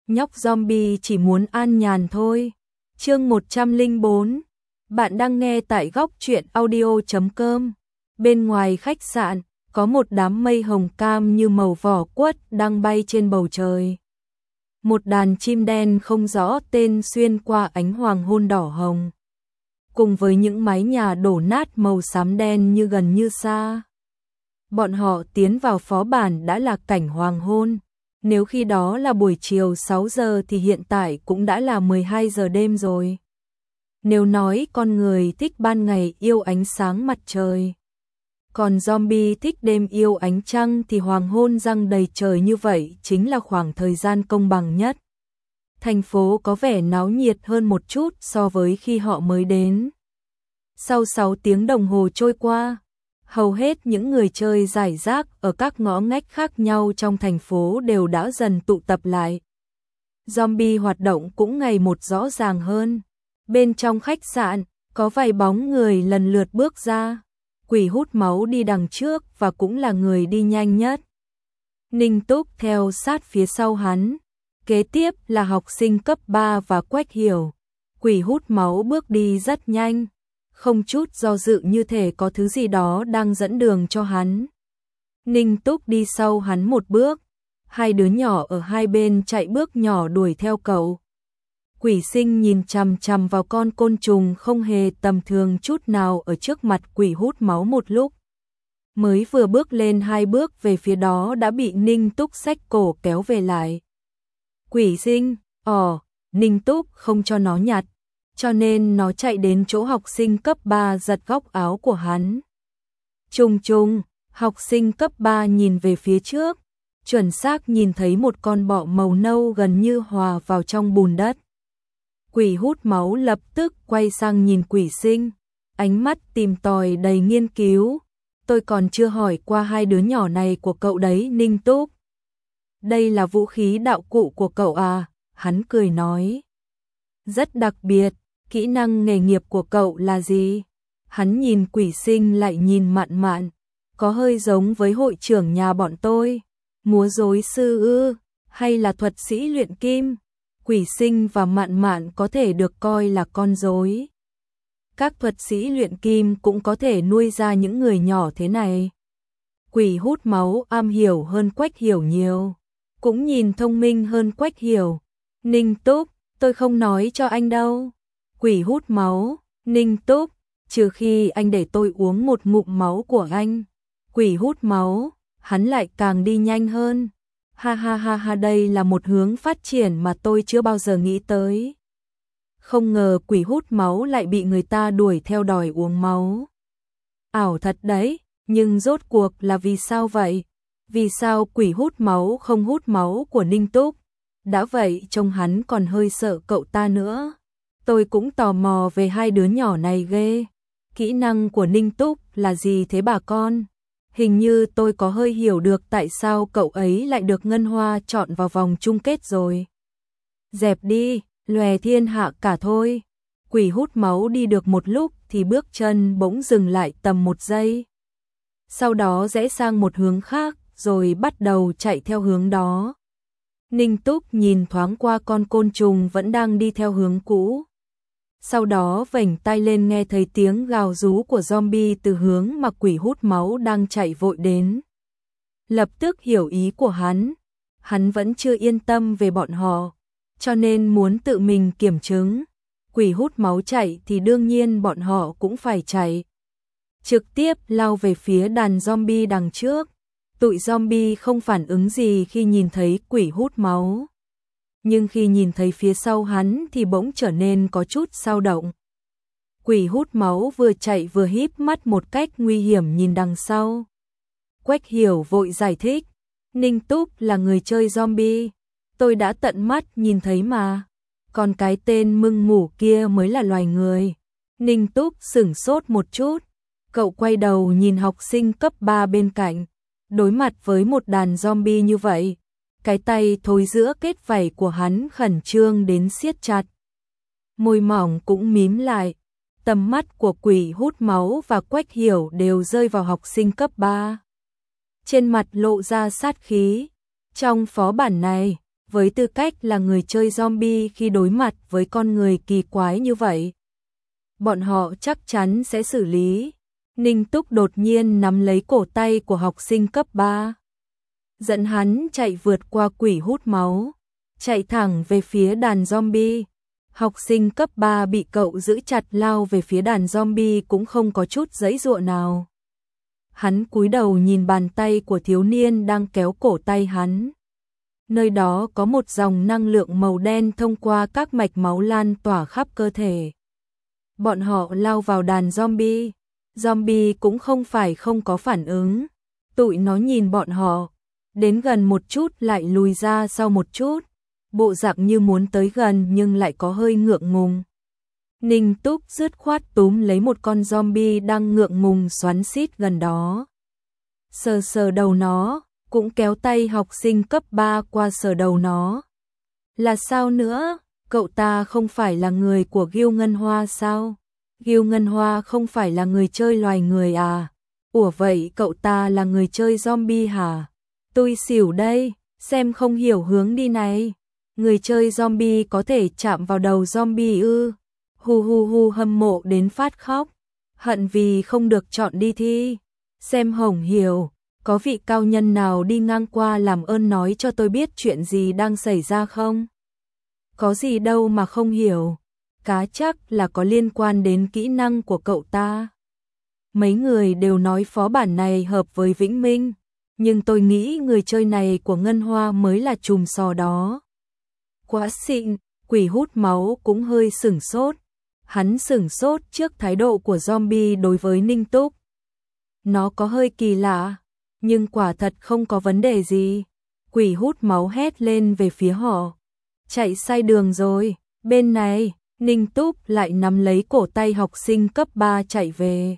nhóc zombie chỉ muốn an nhàn thôi. Chương 104. Bạn đang nghe tại góc truyện audio.com. Bên ngoài khách sạn, có một đám mây hồng cam như màu vỏ quất đang bay trên bầu trời. Một đàn chim đen không rõ tên xuyên qua ánh hoàng hôn đỏ hồng, cùng với những mái nhà đổ nát màu xám đen như gần như xa. Bọn họ tiến vào phó bản đã là cảnh hoàng hôn. Nếu khi đó là buổi chiều 6 giờ thì hiện tại cũng đã là 12 giờ đêm rồi. Nếu nói con người thích ban ngày yêu ánh sáng mặt trời, còn zombie thích đêm yêu ánh trăng thì hoàng hôn răng đầy trời như vậy chính là khoảng thời gian công bằng nhất. Thành phố có vẻ náo nhiệt hơn một chút so với khi họ mới đến. Sau 6 tiếng đồng hồ trôi qua, hầu hết những người chơi rải rác ở các ngõ ngách khác nhau trong thành phố đều đã dần tụ tập lại. Zombie hoạt động cũng ngày một rõ ràng hơn. Bên trong khách sạn, có vài bóng người lần lượt bước ra. Quỷ hút máu đi đằng trước và cũng là người đi nhanh nhất. Ninh Túc theo sát phía sau hắn. Kế tiếp là học sinh cấp 3 và Quách Hiểu. Quỷ hút máu bước đi rất nhanh, không chút do dự như thể có thứ gì đó đang dẫn đường cho hắn. Ninh Túc đi sau hắn một bước, hai đứa nhỏ ở hai bên chạy bước nhỏ đuổi theo cậu. Quỷ Sinh nhìn chằm chằm vào con côn trùng không hề tầm thường chút nào ở trước mặt quỷ hút máu một lúc. Mới vừa bước lên 2 bước về phía đó đã bị Ninh Túc xách cổ kéo về lại. Quỷ Sinh, Ninh Túc không cho nó nhặt, cho nên nó chạy đến chỗ học sinh cấp 3 giật góc áo của hắn. Trùng, học sinh cấp 3 nhìn về phía trước, chuẩn xác nhìn thấy một con bọ màu nâu gần như hòa vào trong bùn đất. Quỷ hút máu lập tức quay sang nhìn Quỷ Sinh, ánh mắt tìm tòi đầy nghiên cứu. Tôi còn chưa hỏi qua hai đứa nhỏ này của cậu đấy Ninh Túc. Đây là vũ khí đạo cụ của cậu à? Hắn cười nói. Rất đặc biệt, kỹ năng nghề nghiệp của cậu là gì? Hắn nhìn Quỷ Sinh lại nhìn Mạn Mạn, có hơi giống với hội trưởng nhà bọn tôi. Múa rối sư ư, hay là thuật sĩ luyện kim? Quỷ Sinh và Mạn Mạn có thể được coi là con rối. Các thuật sĩ luyện kim cũng có thể nuôi ra những người nhỏ thế này. Quỷ hút máu am hiểu hơn Quách Hiểu nhiều, cũng nhìn thông minh hơn Quách Hiểu. Ninh Túc, tôi không nói cho anh đâu. Quỷ hút máu, Ninh Túc, trừ khi anh để tôi uống một ngụm máu của anh. Quỷ hút máu, hắn lại càng đi nhanh hơn. Ha, đây là một hướng phát triển mà tôi chưa bao giờ nghĩ tới. Không ngờ quỷ hút máu lại bị người ta đuổi theo đòi uống máu. Ảo thật đấy, nhưng rốt cuộc là vì sao vậy? Vì sao quỷ hút máu không hút máu của Ninh Túc? Đã vậy trông hắn còn hơi sợ cậu ta nữa. Tôi cũng tò mò về hai đứa nhỏ này ghê. Kỹ năng của Ninh Túc là gì thế bà con? Hình như tôi có hơi hiểu được tại sao cậu ấy lại được Ngân Hoa chọn vào vòng chung kết rồi. Dẹp đi, lòe thiên hạ cả thôi. Quỷ hút máu đi được một lúc thì bước chân bỗng dừng lại tầm 1 giây. Sau đó rẽ sang một hướng khác rồi bắt đầu chạy theo hướng đó. Ninh Túc nhìn thoáng qua con côn trùng vẫn đang đi theo hướng cũ. Sau đó vểnh tay lên nghe thấy tiếng gào rú của zombie từ hướng mà quỷ hút máu đang chạy vội đến. Lập tức hiểu ý của hắn vẫn chưa yên tâm về bọn họ, cho nên muốn tự mình kiểm chứng. Quỷ hút máu chạy thì đương nhiên bọn họ cũng phải chạy. Trực tiếp lao về phía đàn zombie đằng trước. Tụi zombie không phản ứng gì khi nhìn thấy quỷ hút máu. Nhưng khi nhìn thấy phía sau hắn thì bỗng trở nên có chút dao động. Quỷ hút máu vừa chạy vừa híp mắt một cách nguy hiểm nhìn đằng sau. Quách Hiểu vội giải thích. Ninh Túc là người chơi zombie. Tôi đã tận mắt nhìn thấy mà. Còn cái tên mưng mủ kia mới là loài người. Ninh Túc sửng sốt một chút. Cậu quay đầu nhìn học sinh cấp 3 bên cạnh. Đối mặt với một đàn zombie như vậy, cái tay thối giữa kết vảy của hắn khẩn trương đến siết chặt. Môi mỏng cũng mím lại. Tầm mắt của quỷ hút máu và Quách Hiểu đều rơi vào học sinh cấp 3. Trên mặt lộ ra sát khí. Trong phó bản này, với tư cách là người chơi zombie khi đối mặt với con người kỳ quái như vậy. Bọn họ chắc chắn sẽ xử lý. Ninh Túc đột nhiên nắm lấy cổ tay của học sinh cấp 3. Dẫn hắn chạy vượt qua quỷ hút máu, chạy thẳng về phía đàn zombie. Học sinh cấp 3 bị cậu giữ chặt lao về phía đàn zombie cũng không có chút giãy giụa nào. Hắn cúi đầu nhìn bàn tay của thiếu niên đang kéo cổ tay hắn. Nơi đó có một dòng năng lượng màu đen thông qua các mạch máu lan tỏa khắp cơ thể. Bọn họ lao vào đàn zombie. Zombie cũng không phải không có phản ứng. Tụi nó nhìn bọn họ, đến gần một chút lại lùi ra sau một chút, bộ dạng như muốn tới gần nhưng lại có hơi ngượng ngùng. Ninh Túc dứt khoát túm lấy một con zombie đang ngượng ngùng xoắn xít gần đó. Sờ sờ đầu nó, cũng kéo tay học sinh cấp 3 qua sờ đầu nó. Là sao nữa, cậu ta không phải là người của Gil Ngân Hoa sao? Gil Ngân Hoa không phải là người chơi loài người à? Ủa vậy cậu ta là người chơi zombie hả? Tôi xỉu đây, xem không hiểu hướng đi này. Người chơi zombie có thể chạm vào đầu zombie ư? Hu hu hu, hâm mộ đến phát khóc. Hận vì không được chọn đi thi. Xem hổng hiểu, có vị cao nhân nào đi ngang qua làm ơn nói cho tôi biết chuyện gì đang xảy ra không? Có gì đâu mà không hiểu. Cá chắc là có liên quan đến kỹ năng của cậu ta. Mấy người đều nói phó bản này hợp với Vĩnh Minh, nhưng tôi nghĩ người chơi này của Ngân Hoa mới là chùm sò đó. Quá xịn, quỷ hút máu cũng hơi sửng sốt. Hắn sửng sốt trước thái độ của zombie đối với Ninh Túc. Nó có hơi kỳ lạ, nhưng quả thật không có vấn đề gì. Quỷ hút máu hét lên về phía họ. Chạy sai đường rồi, bên này. Ninh Túc lại nắm lấy cổ tay học sinh cấp 3 chạy về.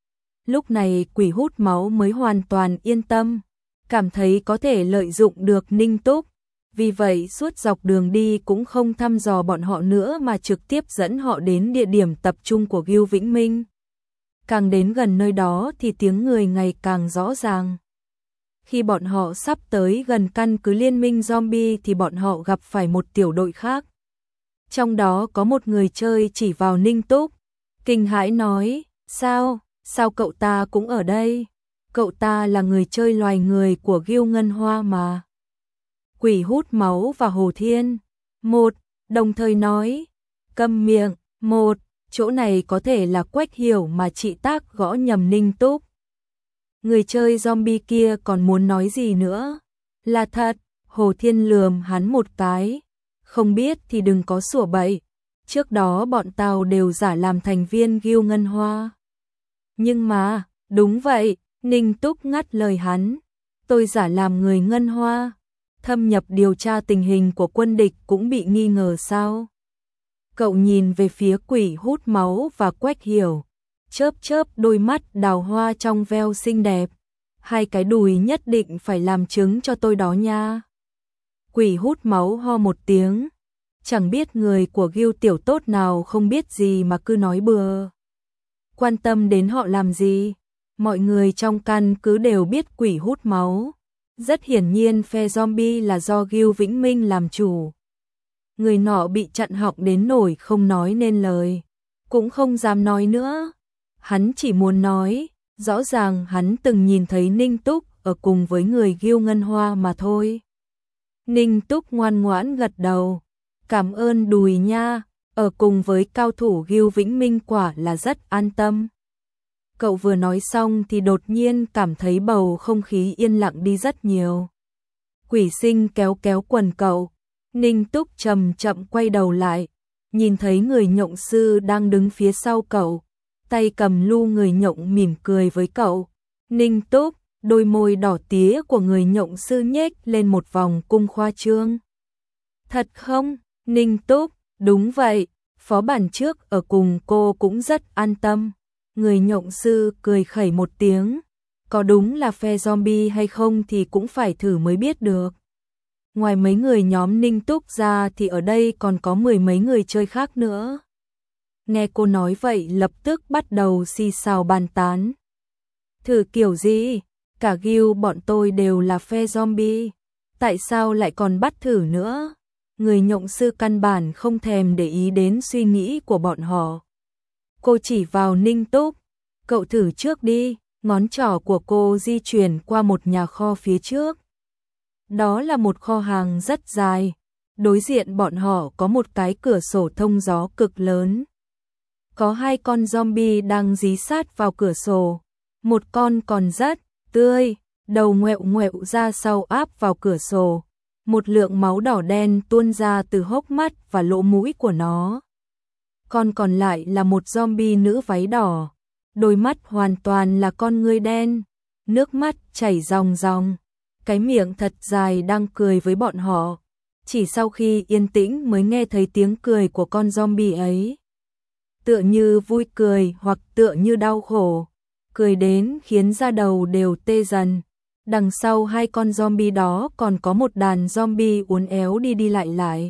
Lúc này quỷ hút máu mới hoàn toàn yên tâm, cảm thấy có thể lợi dụng được Ninh Túc. Vì vậy suốt dọc đường đi cũng không thăm dò bọn họ nữa mà trực tiếp dẫn họ đến địa điểm tập trung của Gil Vĩnh Minh. Càng đến gần nơi đó thì tiếng người ngày càng rõ ràng. Khi bọn họ sắp tới gần căn cứ liên minh zombie thì bọn họ gặp phải một tiểu đội khác. Trong đó có một người chơi chỉ vào Ninh Túc, kinh hãi nói, sao cậu ta cũng ở đây? Cậu ta là người chơi loài người của Gil Ngân Hoa mà. Quỷ hút máu và Hồ Thiên, một, đồng thời nói, câm miệng, một, chỗ này có thể là Quách Hiểu mà chị Tác gõ nhầm Ninh Túc. Người chơi zombie kia còn muốn nói gì nữa? Là thật, Hồ Thiên lườm hắn một cái. Không biết thì đừng có sủa bậy. Trước đó bọn tao đều giả làm thành viên Gil Ngân Hoa. Nhưng mà, đúng vậy, Ninh Túc ngắt lời hắn. Tôi giả làm người Ngân Hoa. Thâm nhập điều tra tình hình của quân địch cũng bị nghi ngờ sao? Cậu nhìn về phía quỷ hút máu và Quách Hiểu. Chớp chớp đôi mắt đào hoa trong veo xinh đẹp. Hai cái đùi nhất định phải làm chứng cho tôi đó nha. Quỷ hút máu ho một tiếng. Chẳng biết người của Gil tiểu tốt nào không biết gì mà cứ nói bừa. Quan tâm đến họ làm gì? Mọi người trong căn cứ đều biết quỷ hút máu. Rất hiển nhiên phe zombie là do Gil Vĩnh Minh làm chủ. Người nọ bị chặn họng đến nỗi không nói nên lời. Cũng không dám nói nữa. Hắn chỉ muốn nói, rõ ràng hắn từng nhìn thấy Ninh Túc ở cùng với người Gil Ngân Hoa mà thôi. Ninh Túc ngoan ngoãn gật đầu. Cảm ơn đùi nha, ở cùng với cao thủ Gil Vĩnh Minh quả là rất an tâm. Cậu vừa nói xong thì đột nhiên cảm thấy bầu không khí yên lặng đi rất nhiều. Quỷ sinh kéo kéo quần cậu. Ninh Túc chậm chậm quay đầu lại, nhìn thấy người nhộng sư đang đứng phía sau cậu. Tay cầm lu người nhộng mỉm cười với cậu. Ninh Túc, đôi môi đỏ tía của người nhộng sư nhếch lên một vòng cung khoa trương. Thật không? Ninh Túc, đúng vậy, phó bản trước ở cùng cô cũng rất an tâm. Người nhộng sư cười khẩy một tiếng. Có đúng là phe zombie hay không thì cũng phải thử mới biết được. Ngoài mấy người nhóm Ninh Túc ra thì ở đây còn có 10 mấy người chơi khác nữa. Nghe cô nói vậy lập tức bắt đầu xì xào bàn tán. Thử kiểu gì? Cả Gil bọn tôi đều là phe zombie. Tại sao lại còn bắt thử nữa? Người nhộng sư căn bản không thèm để ý đến suy nghĩ của bọn họ. Cô chỉ vào Ninh Túc, cậu thử trước đi, ngón trỏ của cô di chuyển qua một nhà kho phía trước. Đó là một kho hàng rất dài, đối diện bọn họ có một cái cửa sổ thông gió cực lớn. Có 2 con zombie đang dí sát vào cửa sổ, một con còn rất tươi, đầu ngoẹo ngoẹo ra sau áp vào cửa sổ, một lượng máu đỏ đen tuôn ra từ hốc mắt và lỗ mũi của nó. Con còn lại là một zombie nữ váy đỏ, đôi mắt hoàn toàn là con ngươi đen, nước mắt chảy ròng ròng, cái miệng thật dài đang cười với bọn họ. Chỉ sau khi yên tĩnh mới nghe thấy tiếng cười của con zombie ấy. Tựa như vui cười hoặc tựa như đau khổ, cười đến khiến da đầu đều tê dần. Đằng sau 2 con zombie đó còn có một đàn zombie uốn éo đi đi lại lại.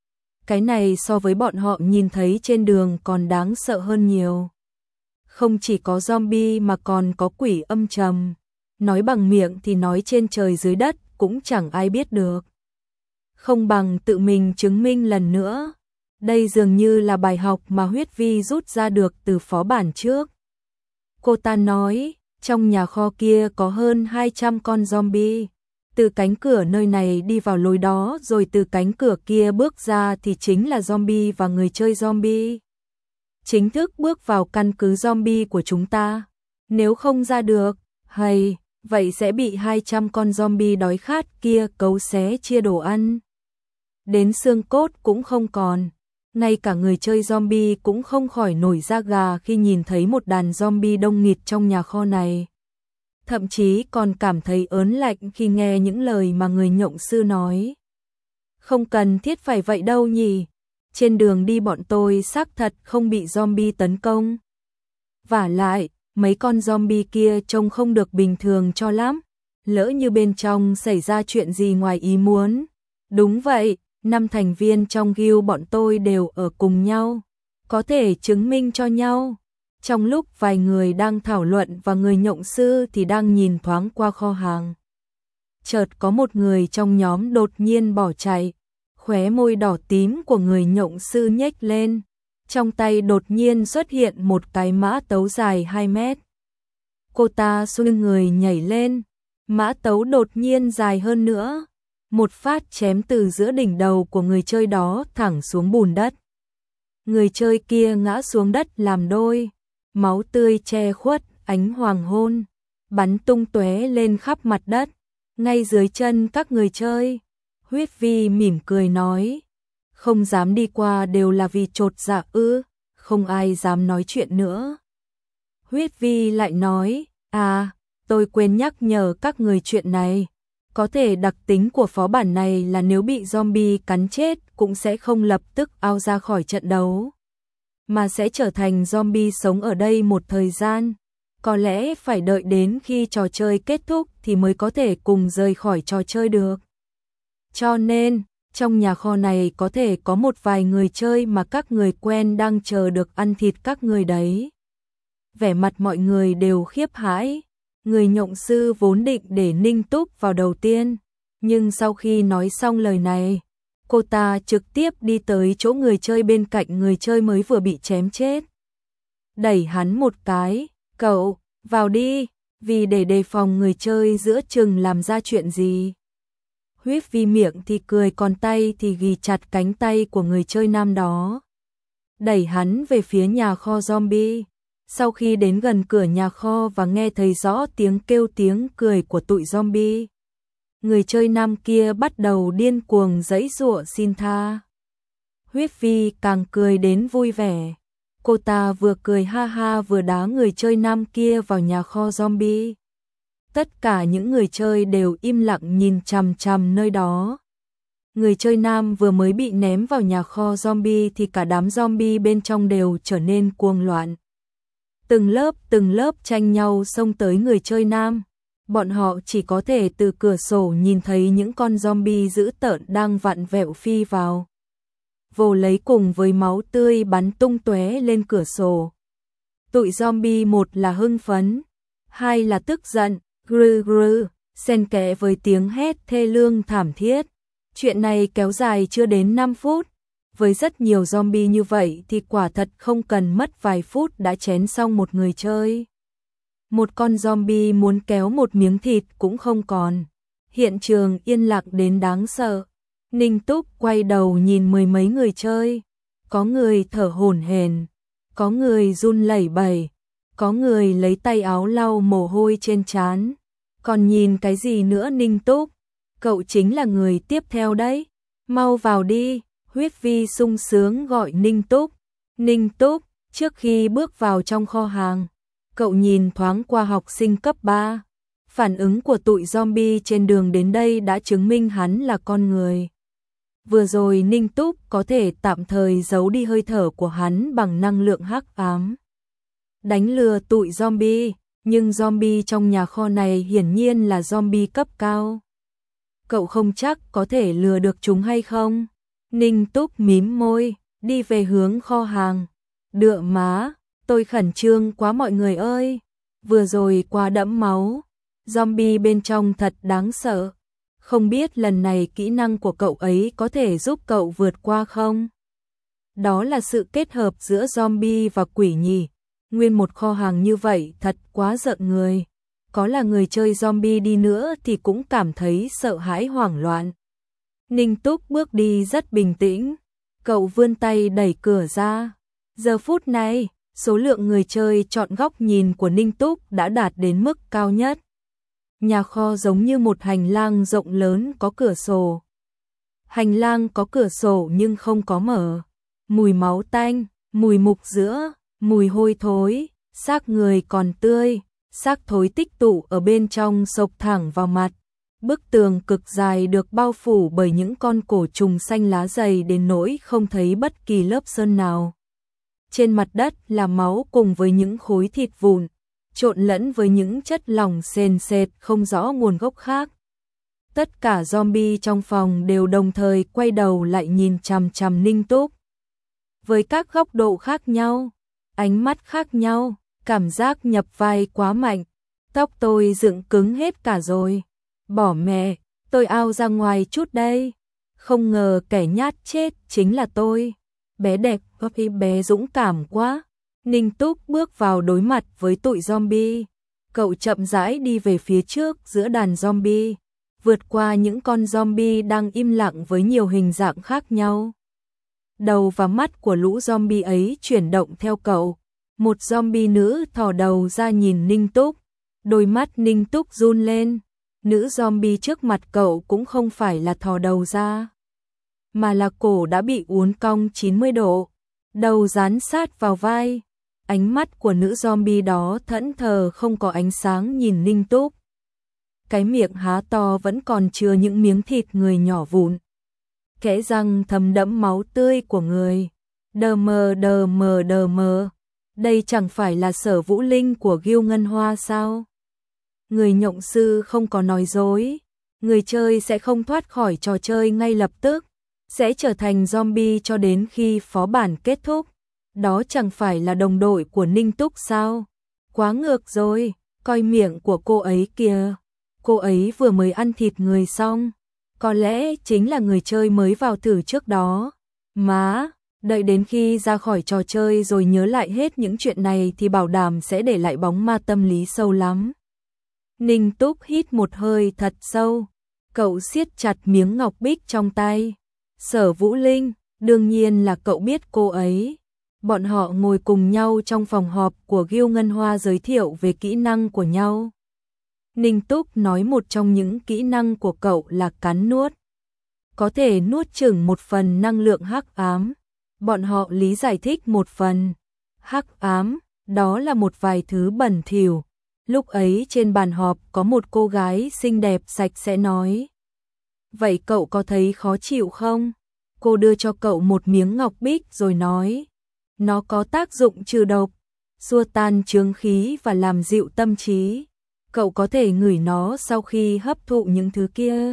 Cái này so với bọn họ nhìn thấy trên đường còn đáng sợ hơn nhiều. Không chỉ có zombie mà còn có quỷ âm trầm. Nói bằng miệng thì nói trên trời dưới đất cũng chẳng ai biết được. Không bằng tự mình chứng minh lần nữa. Đây dường như là bài học mà Huyết Vi rút ra được từ phó bản trước. Cô ta nói, trong nhà kho kia có hơn 200 con zombie. Từ cánh cửa nơi này đi vào lối đó rồi từ cánh cửa kia bước ra thì chính là zombie và người chơi zombie. Chính thức bước vào căn cứ zombie của chúng ta. Nếu không ra được, hay, vậy sẽ bị 200 con zombie đói khát kia cấu xé chia đồ ăn. Đến xương cốt cũng không còn. Ngay cả người chơi zombie cũng không khỏi nổi da gà khi nhìn thấy một đàn zombie đông nghịt trong nhà kho này. Thậm chí còn cảm thấy ớn lạnh khi nghe những lời mà người nhộng sư nói. Không cần thiết phải vậy đâu nhỉ. Trên đường đi bọn tôi xác thật không bị zombie tấn công. Vả lại, mấy con zombie kia trông không được bình thường cho lắm. Lỡ như bên trong xảy ra chuyện gì ngoài ý muốn. Đúng vậy, 5 thành viên trong guild bọn tôi đều ở cùng nhau. Có thể chứng minh cho nhau. Trong lúc vài người đang thảo luận và người nhộng sư thì đang nhìn thoáng qua kho hàng. Chợt có một người trong nhóm đột nhiên bỏ chạy. Khóe môi đỏ tím của người nhộng sư nhếch lên. Trong tay đột nhiên xuất hiện một cái mã tấu dài 2 mét. Cô ta xoay người nhảy lên. Mã tấu đột nhiên dài hơn nữa. Một phát chém từ giữa đỉnh đầu của người chơi đó thẳng xuống bùn đất. Người chơi kia ngã xuống đất làm đôi. Máu tươi che khuất ánh hoàng hôn, bắn tung tóe lên khắp mặt đất, ngay dưới chân các người chơi. Huyết Vi mỉm cười nói, không dám đi qua đều là vì chột dạ ư, không ai dám nói chuyện nữa. Huyết Vi lại nói, tôi quên nhắc nhở các người chuyện này. Có thể đặc tính của phó bản này là nếu bị zombie cắn chết cũng sẽ không lập tức out ra khỏi trận đấu, mà sẽ trở thành zombie sống ở đây một thời gian. Có lẽ phải đợi đến khi trò chơi kết thúc thì mới có thể cùng rời khỏi trò chơi được. Cho nên, trong nhà kho này có thể có một vài người chơi mà các người quen đang chờ được ăn thịt các người đấy. Vẻ mặt mọi người đều khiếp hãi. Người nhộng sư vốn định để Ninh Túc vào đầu tiên, nhưng sau khi nói xong lời này, cô ta trực tiếp đi tới chỗ người chơi bên cạnh người chơi mới vừa bị chém chết. Đẩy hắn một cái, cậu, vào đi, vì để đề phòng người chơi giữa chừng làm ra chuyện gì. Huyết Vi miệng thì cười còn tay thì ghi chặt cánh tay của người chơi nam đó. Đẩy hắn về phía nhà kho zombie. Sau khi đến gần cửa nhà kho và nghe thấy rõ tiếng kêu tiếng cười của tụi zombie, người chơi nam kia bắt đầu điên cuồng giãy giụa xin tha. Huyết Vi càng cười đến vui vẻ. Cô ta vừa cười ha ha vừa đá người chơi nam kia vào nhà kho zombie. Tất cả những người chơi đều im lặng nhìn chằm chằm nơi đó. Người chơi nam vừa mới bị ném vào nhà kho zombie thì cả đám zombie bên trong đều trở nên cuồng loạn. Từng lớp tranh nhau xông tới người chơi nam. Bọn họ chỉ có thể từ cửa sổ nhìn thấy những con zombie dữ tợn đang vặn vẹo phi vào. Vồ lấy cùng với máu tươi bắn tung tóe lên cửa sổ. Tụi zombie một là hưng phấn, hai là tức giận, grư grư, xen kẽ với tiếng hét thê lương thảm thiết. Chuyện này kéo dài chưa đến 5 phút. Với rất nhiều zombie như vậy thì quả thật không cần mất vài phút đã chén xong một người chơi. Một con zombie muốn kéo một miếng thịt cũng không còn. Hiện trường yên lặng đến đáng sợ. Ninh Túc quay đầu nhìn mười mấy người chơi. Có người thở hổn hển, có người run lẩy bẩy, có người lấy tay áo lau mồ hôi trên trán. Còn nhìn cái gì nữa Ninh Túc? Cậu chính là người tiếp theo đấy. Mau vào đi, Huyết Vi sung sướng gọi Ninh Túc. Ninh Túc, trước khi bước vào trong kho hàng, cậu nhìn thoáng qua học sinh cấp 3. Phản ứng của tụi zombie trên đường đến đây đã chứng minh hắn là con người. Vừa rồi Ninh Túc có thể tạm thời giấu đi hơi thở của hắn bằng năng lượng hắc ám. Đánh lừa tụi zombie, nhưng zombie trong nhà kho này hiển nhiên là zombie cấp cao. Cậu không chắc có thể lừa được chúng hay không? Ninh Túc mím môi, đi về hướng kho hàng. Đựa má, tôi khẩn trương quá mọi người ơi. Vừa rồi quá đẫm máu. Zombie bên trong thật đáng sợ. Không biết lần này kỹ năng của cậu ấy có thể giúp cậu vượt qua không? Đó là sự kết hợp giữa zombie và quỷ nhỉ. Nguyên một kho hàng như vậy thật quá rợn người. Có là người chơi zombie đi nữa thì cũng cảm thấy sợ hãi hoảng loạn. Ninh Túc bước đi rất bình tĩnh. Cậu vươn tay đẩy cửa ra. Giờ phút này, số lượng người chơi chọn góc nhìn của Ninh Túc đã đạt đến mức cao nhất. Nhà kho giống như một hành lang rộng lớn có cửa sổ. Hành lang có cửa sổ nhưng không có mở. Mùi máu tanh, mùi mục giữa, mùi hôi thối, xác người còn tươi, xác thối tích tụ ở bên trong xộc thẳng vào mặt. Bức tường cực dài được bao phủ bởi những con cổ trùng xanh lá dày đến nỗi không thấy bất kỳ lớp sơn nào. Trên mặt đất là máu cùng với những khối thịt vụn, trộn lẫn với những chất lỏng sền sệt không rõ nguồn gốc khác. Tất cả zombie trong phòng đều đồng thời quay đầu lại nhìn chằm chằm Ninh Túc. Với các góc độ khác nhau, ánh mắt khác nhau, cảm giác nhập vai quá mạnh. Tóc tôi dựng cứng hết cả rồi. Bỏ mẹ, tôi ao ra ngoài chút đây. Không ngờ kẻ nhát chết chính là tôi. Bé đẹp, bé dũng cảm quá. Ninh Túc bước vào đối mặt với tụi zombie. Cậu chậm rãi đi về phía trước giữa đàn zombie, vượt qua những con zombie đang im lặng với nhiều hình dạng khác nhau. Đầu và mắt của lũ zombie ấy chuyển động theo cậu. Một zombie nữ thò đầu ra nhìn Ninh Túc. Đôi mắt Ninh Túc run lên. Nữ zombie trước mặt cậu cũng không phải là thò đầu ra, mà là cổ đã bị uốn cong 90 độ, đầu dán sát vào vai. Ánh mắt của nữ zombie đó thẫn thờ không có ánh sáng nhìn Ninh Túc. Cái miệng há to vẫn còn chứa những miếng thịt người nhỏ vụn. Kẽ răng thấm đẫm máu tươi của người. Đờ mờ đờ mờ đờ mờ. Đây chẳng phải là Sở Vũ Linh của Ghiêu Ngân Hoa sao? Người nhộng sư không có nói dối. Người chơi sẽ không thoát khỏi trò chơi ngay lập tức. Sẽ trở thành zombie cho đến khi phó bản kết thúc. Đó chẳng phải là đồng đội của Ninh Túc sao? Quá ngược rồi, coi miệng của cô ấy kìa. Cô ấy vừa mới ăn thịt người xong. Có lẽ chính là người chơi mới vào thử trước đó. Má, đợi đến khi ra khỏi trò chơi rồi nhớ lại hết những chuyện này thì bảo đảm sẽ để lại bóng ma tâm lý sâu lắm. Ninh Túc hít một hơi thật sâu. Cậu siết chặt miếng ngọc bích trong tay. Sở Vũ Linh, đương nhiên là cậu biết cô ấy. Bọn họ ngồi cùng nhau trong phòng họp của Ghiêu Ngân Hoa giới thiệu về kỹ năng của nhau. Ninh Túc nói một trong những kỹ năng của cậu là cắn nuốt. Có thể nuốt chửng một phần năng lượng hắc ám. Bọn họ lý giải thích một phần. Hắc ám, đó là một vài thứ bẩn thỉu. Lúc ấy trên bàn họp có một cô gái xinh đẹp sạch sẽ nói. Vậy cậu có thấy khó chịu không? Cô đưa cho cậu một miếng ngọc bích rồi nói. Nó có tác dụng trừ độc, xua tan chướng khí và làm dịu tâm trí. Cậu có thể ngửi nó sau khi hấp thụ những thứ kia.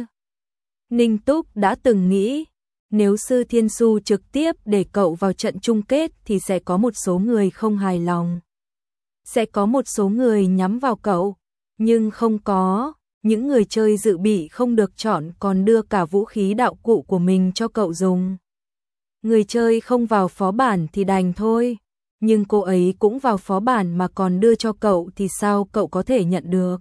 Ninh Túc đã từng nghĩ, nếu Sư Thiên Su trực tiếp để cậu vào trận chung kết thì sẽ có một số người không hài lòng. Sẽ có một số người nhắm vào cậu, nhưng không có. Những người chơi dự bị không được chọn còn đưa cả vũ khí đạo cụ của mình cho cậu dùng. Người chơi không vào phó bản thì đành thôi, nhưng cô ấy cũng vào phó bản mà còn đưa cho cậu thì sao cậu có thể nhận được?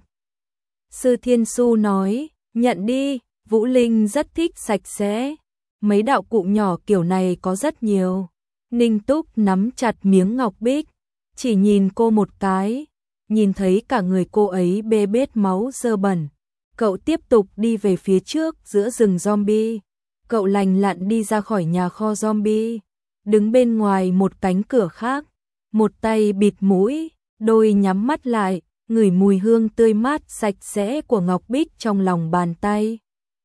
Sư Thiên Su nói, nhận đi, Vũ Linh rất thích sạch sẽ. Mấy đạo cụ nhỏ kiểu này có rất nhiều. Ninh Túc nắm chặt miếng ngọc bích, chỉ nhìn cô một cái, nhìn thấy cả người cô ấy bê bết máu dơ bẩn. Cậu tiếp tục đi về phía trước giữa rừng zombie. Cậu lành lặn đi ra khỏi nhà kho zombie, đứng bên ngoài một cánh cửa khác, một tay bịt mũi, đôi nhắm mắt lại, ngửi mùi hương tươi mát sạch sẽ của ngọc bích trong lòng bàn tay.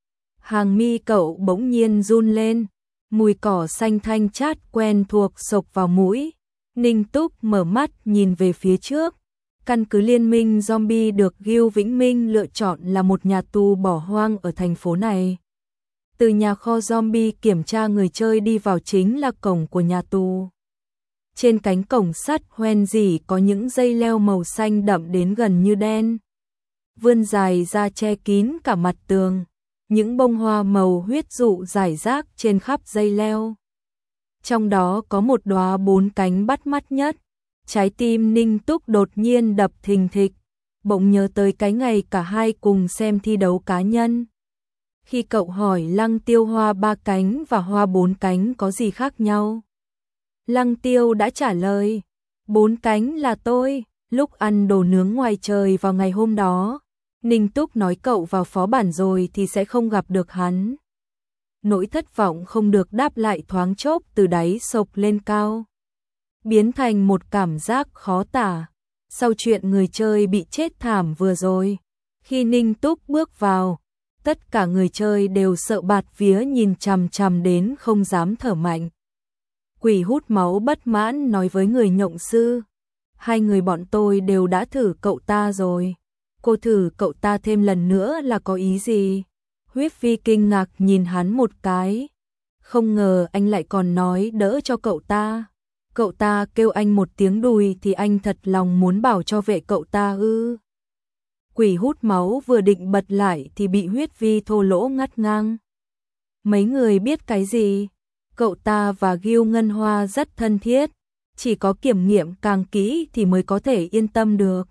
Hàng mi cậu bỗng nhiên run lên, mùi cỏ xanh thanh chát quen thuộc xộc vào mũi. Ninh Túc mở mắt nhìn về phía trước. Căn cứ liên minh zombie được Gil Vĩnh Minh lựa chọn là một nhà tù bỏ hoang ở thành phố này. Từ nhà kho zombie kiểm tra người chơi đi vào chính là cổng của nhà tù. Trên cánh cổng sắt hoen dỉ có những dây leo màu xanh đậm đến gần như đen, vươn dài ra che kín cả mặt tường. Những bông hoa màu huyết dụ rải rác trên khắp dây leo. Trong đó có một đóa 4 cánh bắt mắt nhất. Trái tim Ninh Túc đột nhiên đập thình thịch, bỗng nhớ tới cái ngày cả hai cùng xem thi đấu cá nhân. Khi cậu hỏi Lăng Tiêu hoa 3 cánh và hoa 4 cánh có gì khác nhau, Lăng Tiêu đã trả lời, 4 cánh là tôi, lúc ăn đồ nướng ngoài trời vào ngày hôm đó. Ninh Túc nói cậu vào phó bản rồi thì sẽ không gặp được hắn. Nỗi thất vọng không được đáp lại thoáng chốc từ đáy sộc lên cao, biến thành một cảm giác khó tả. Sau chuyện người chơi bị chết thảm vừa rồi, khi Ninh Túc bước vào, tất cả người chơi đều sợ bạt vía nhìn chằm chằm đến không dám thở mạnh. Quỷ hút máu bất mãn nói với người nhộng sư, 2 người bọn tôi đều đã thử cậu ta rồi. Cô thử cậu ta thêm lần nữa là có ý gì? Huyết Phi kinh ngạc nhìn hắn một cái. Không ngờ anh lại còn nói đỡ cho cậu ta. Cậu ta kêu anh một tiếng đùi thì anh thật lòng muốn bảo cho vệ cậu ta ư? Quỷ hút máu vừa định bật lại thì bị Huyết Vi thô lỗ ngắt ngang. Mấy người biết cái gì? Cậu ta và Gil Ngân Hoa rất thân thiết, chỉ có kiểm nghiệm càng kỹ thì mới có thể yên tâm được.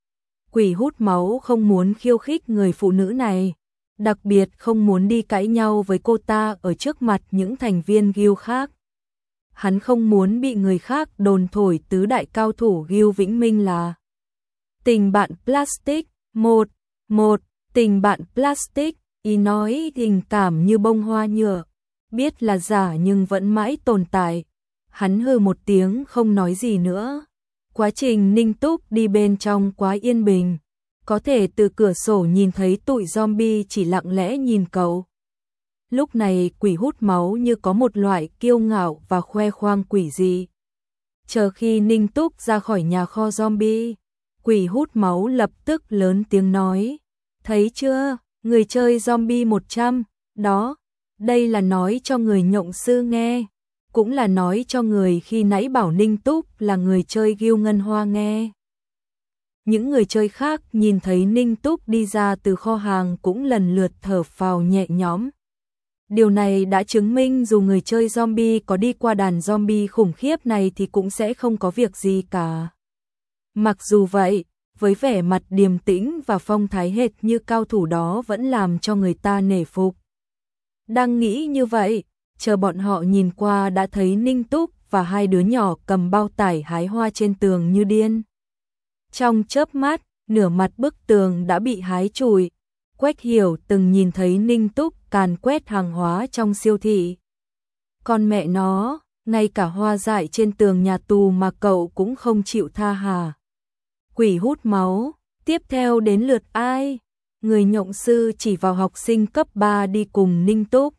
Quỷ hút máu không muốn khiêu khích người phụ nữ này, đặc biệt không muốn đi cãi nhau với cô ta ở trước mặt những thành viên Gil khác. Hắn không muốn bị người khác đồn thổi tứ đại cao thủ Gil Vĩnh Minh là tình bạn plastic. Một tình bạn plastic, ý nói tình cảm như bông hoa nhựa, biết là giả nhưng vẫn mãi tồn tại. Hắn hừ một tiếng không nói gì nữa. Quá trình Ninh Túc đi bên trong quá yên bình, có thể từ cửa sổ nhìn thấy tụi zombie chỉ lặng lẽ nhìn cậu. Lúc này quỷ hút máu như có một loại kiêu ngạo và khoe khoang quỷ dị. Chờ khi Ninh Túc ra khỏi nhà kho zombie, quỷ hút máu lập tức lớn tiếng nói, thấy chưa, người chơi zombie 100, đó, đây là nói cho người nhộng sư nghe, cũng là nói cho người khi nãy bảo Ninh Túc là người chơi Gil Ngân Hoa nghe. Những người chơi khác nhìn thấy Ninh Túc đi ra từ kho hàng cũng lần lượt thở phào nhẹ nhõm. Điều này đã chứng minh dù người chơi zombie có đi qua đàn zombie khủng khiếp này thì cũng sẽ không có việc gì cả. Mặc dù vậy, với vẻ mặt điềm tĩnh và phong thái hệt như cao thủ đó vẫn làm cho người ta nể phục. Đang nghĩ như vậy, chờ bọn họ nhìn qua đã thấy Ninh Túc và 2 đứa nhỏ cầm bao tải hái hoa trên tường như điên. Trong chớp mắt, nửa mặt bức tường đã bị hái chùi. Quách Hiểu từng nhìn thấy Ninh Túc càn quét hàng hóa trong siêu thị. Con mẹ nó, ngay cả hoa dại trên tường nhà tù mà cậu cũng không chịu tha hà. Quỷ hút máu, tiếp theo đến lượt ai? Người nhộng sư chỉ vào học sinh cấp 3 đi cùng Ninh Túc.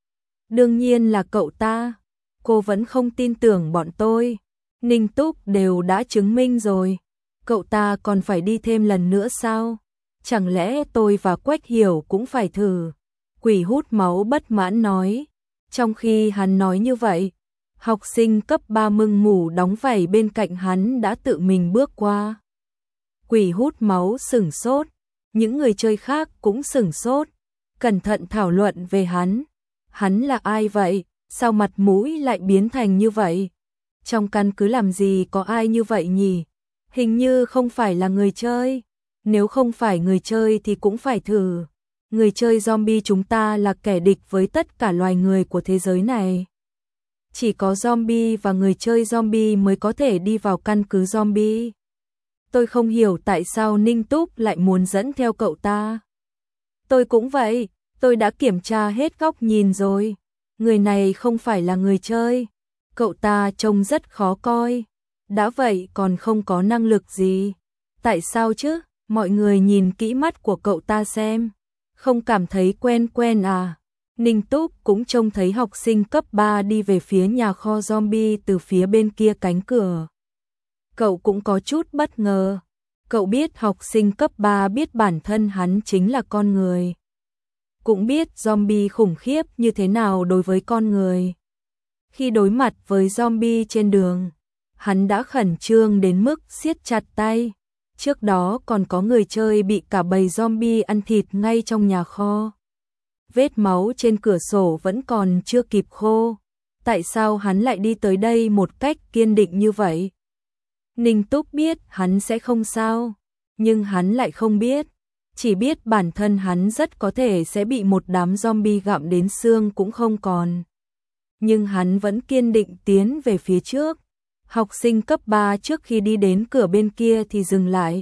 Đương nhiên là cậu ta, cô vẫn không tin tưởng bọn tôi. Ninh Túc đều đã chứng minh rồi, cậu ta còn phải đi thêm lần nữa sao? Chẳng lẽ tôi và Quách Hiểu cũng phải thử? Quỷ hút máu bất mãn nói. Trong khi hắn nói như vậy, học sinh cấp 3 mưng mủ đóng vảy bên cạnh hắn đã tự mình bước qua. Quỷ hút máu sửng sốt, Những người chơi khác cũng sửng sốt, cẩn thận thảo luận về hắn. Hắn là ai vậy? Sao mặt mũi lại biến thành như vậy? Trong căn cứ làm gì có ai như vậy nhỉ? Hình như không phải là người chơi. Nếu không phải người chơi thì cũng phải thử. Người chơi zombie chúng ta là kẻ địch với tất cả loài người của thế giới này. Chỉ có zombie và người chơi zombie mới có thể đi vào căn cứ zombie. Tôi không hiểu tại sao Ninh Túc lại muốn dẫn theo cậu ta. Tôi cũng vậy, tôi đã kiểm tra hết góc nhìn rồi. Người này không phải là người chơi. Cậu ta trông rất khó coi. Đã vậy còn không có năng lực gì. Tại sao chứ? Mọi người nhìn kỹ mắt của cậu ta xem. Không cảm thấy quen quen à? Ninh Túc cũng trông thấy học sinh cấp 3 đi về phía nhà kho zombie từ phía bên kia cánh cửa. Cậu cũng có chút bất ngờ. Cậu biết học sinh cấp 3 biết bản thân hắn chính là con người. Cũng biết zombie khủng khiếp như thế nào đối với con người. Khi đối mặt với zombie trên đường, hắn đã khẩn trương đến mức siết chặt tay. Trước đó còn có người chơi bị cả bầy zombie ăn thịt ngay trong nhà kho. Vết máu trên cửa sổ vẫn còn chưa kịp khô. Tại sao hắn lại đi tới đây một cách kiên định như vậy? Ninh Túc biết hắn sẽ không sao, nhưng hắn lại không biết. Chỉ biết bản thân hắn rất có thể sẽ bị một đám zombie gặm đến xương cũng không còn. Nhưng hắn vẫn kiên định tiến về phía trước. Học sinh cấp 3 trước khi đi đến cửa bên kia thì dừng lại.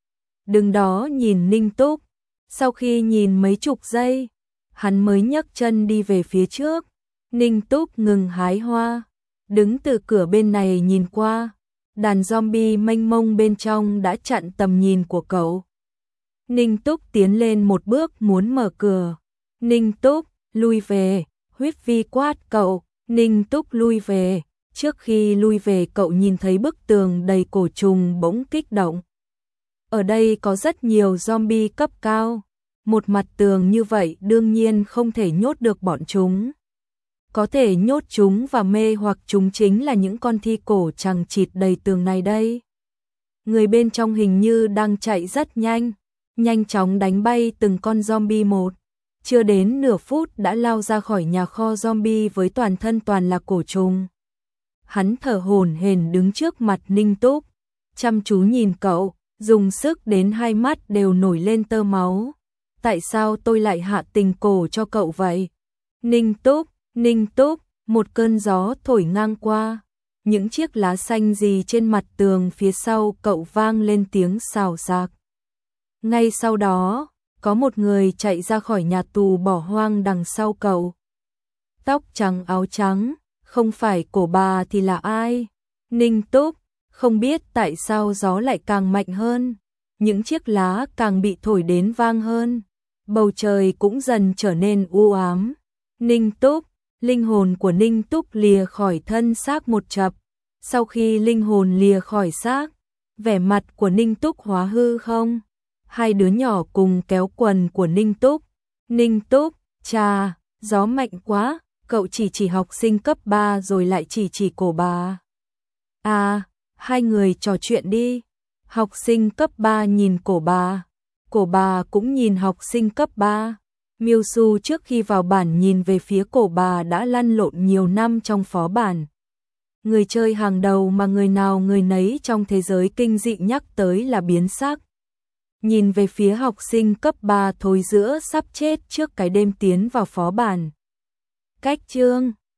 Đứng đó nhìn Ninh Túc. Sau khi nhìn mấy chục giây, hắn mới nhấc chân đi về phía trước. Ninh Túc ngừng hái hoa, đứng từ cửa bên này nhìn qua. Đàn zombie mênh mông bên trong đã chặn tầm nhìn của cậu. Ninh Túc tiến lên một bước muốn mở cửa. Ninh Túc, lui về, Huyết Vi quát cậu. Ninh Túc lui về. Trước khi lui về cậu nhìn thấy bức tường đầy cổ trùng bỗng kích động. Ở đây có rất nhiều zombie cấp cao. Một mặt tường như vậy đương nhiên không thể nhốt được bọn chúng. Có thể nhốt chúng và mê hoặc chúng chính là những con thi cổ chằng chịt đầy tường này đây. Người bên trong hình như đang chạy rất nhanh, nhanh chóng đánh bay từng con zombie một. Chưa đến nửa phút đã lao ra khỏi nhà kho zombie với toàn thân toàn là cổ trùng. Hắn thở hổn hển đứng trước mặt Ninh Túc, chăm chú nhìn cậu, dùng sức đến hai mắt đều nổi lên tơ máu. Tại sao tôi lại hạ tình cổ cho cậu vậy? Ninh Túc, một cơn gió thổi ngang qua. Những chiếc lá xanh gì trên mặt tường phía sau cậu vang lên tiếng xào xạc. Ngay sau đó, có một người chạy ra khỏi nhà tù bỏ hoang đằng sau cậu. Tóc trắng áo trắng, không phải cổ bà thì là ai? Ninh Túc, không biết tại sao gió lại càng mạnh hơn. Những chiếc lá càng bị thổi đến vang hơn. Bầu trời cũng dần trở nên u ám. Ninh Túc, linh hồn của Ninh Túc lìa khỏi thân xác một chập. Sau khi linh hồn lìa khỏi xác, vẻ mặt của Ninh Túc hóa hư không. Hai đứa nhỏ cùng kéo quần của Ninh Túc. Ninh Túc, chà, gió mạnh quá, cậu chỉ học sinh cấp 3 rồi lại chỉ cổ bà. À, hai người trò chuyện đi. Học sinh cấp 3 nhìn cổ bà cũng nhìn học sinh cấp 3. Miêu Su trước khi vào bản nhìn về phía cổ bà đã lăn lộn nhiều năm trong phó bản. Người chơi hàng đầu mà người nào người nấy trong thế giới kinh dị nhắc tới là biến sắc. Nhìn về phía học sinh cấp 3 thối giữa sắp chết trước cái đêm tiến vào phó bản. Cách chương